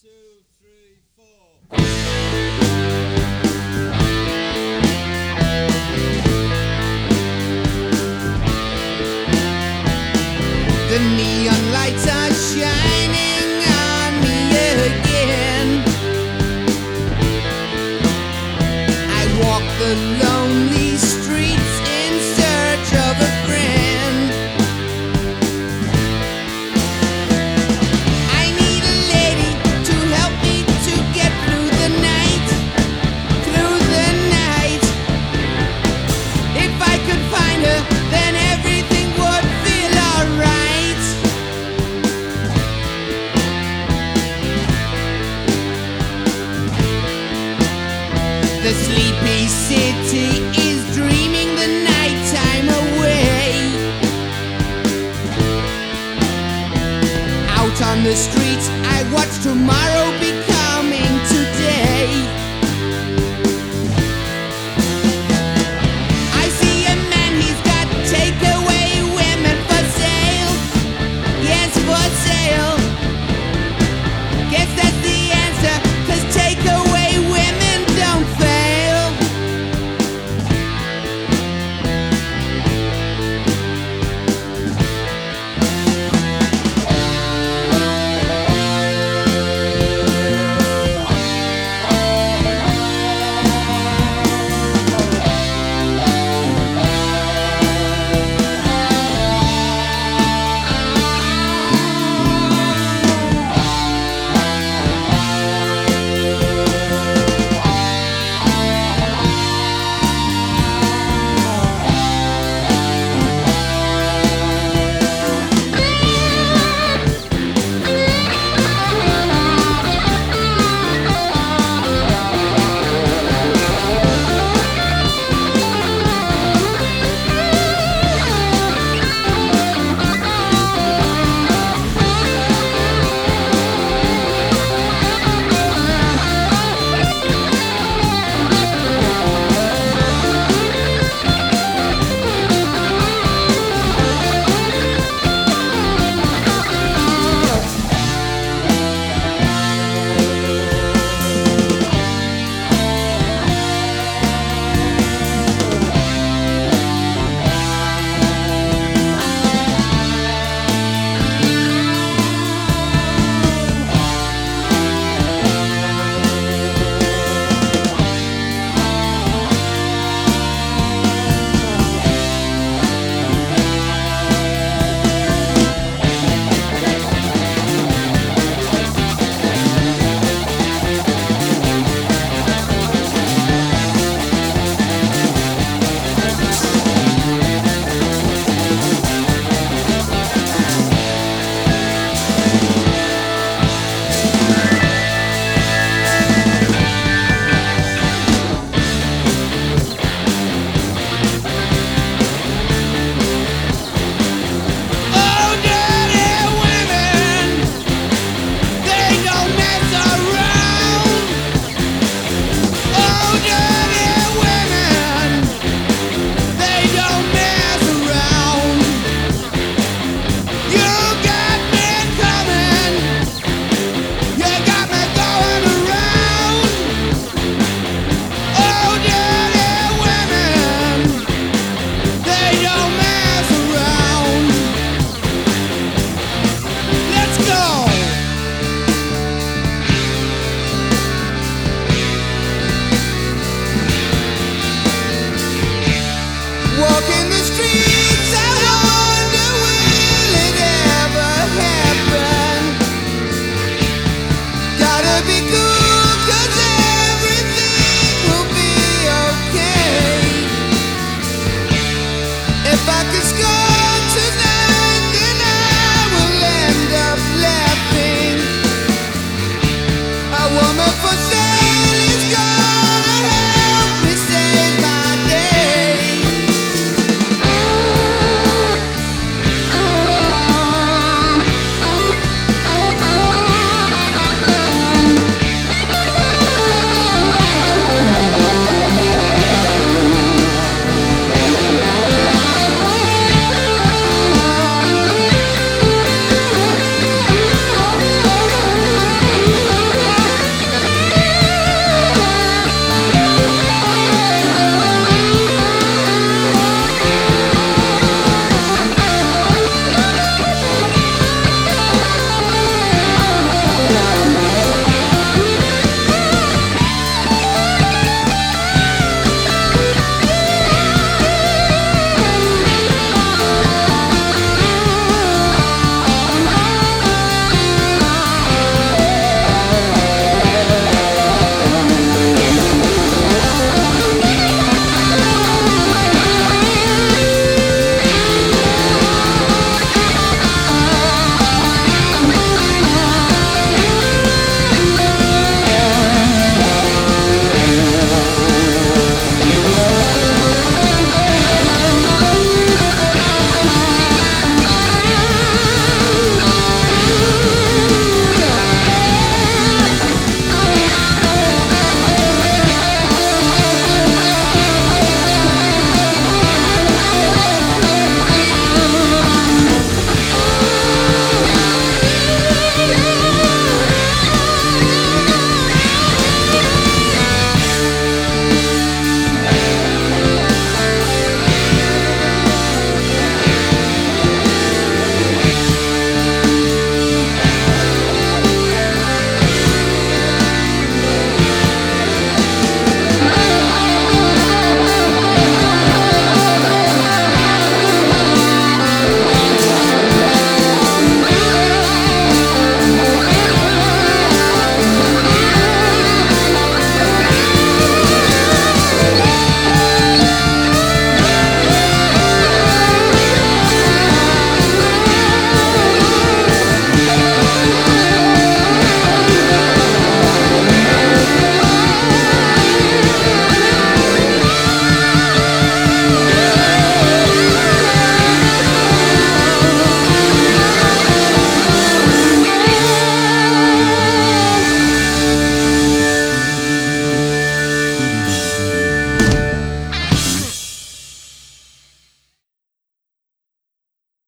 two, three, four. The neon lights are shining on me again. I walk the lonely streets in search of a friend. I need a lady to help me to get through the night, through the night. If I could find her, then everything would feel alright. The sleepy city is dreaming the nighttime away. Out on the streets, I watch tomorrow becoming today. I see a man, he's got takeaway women for sale. Yes, for sale.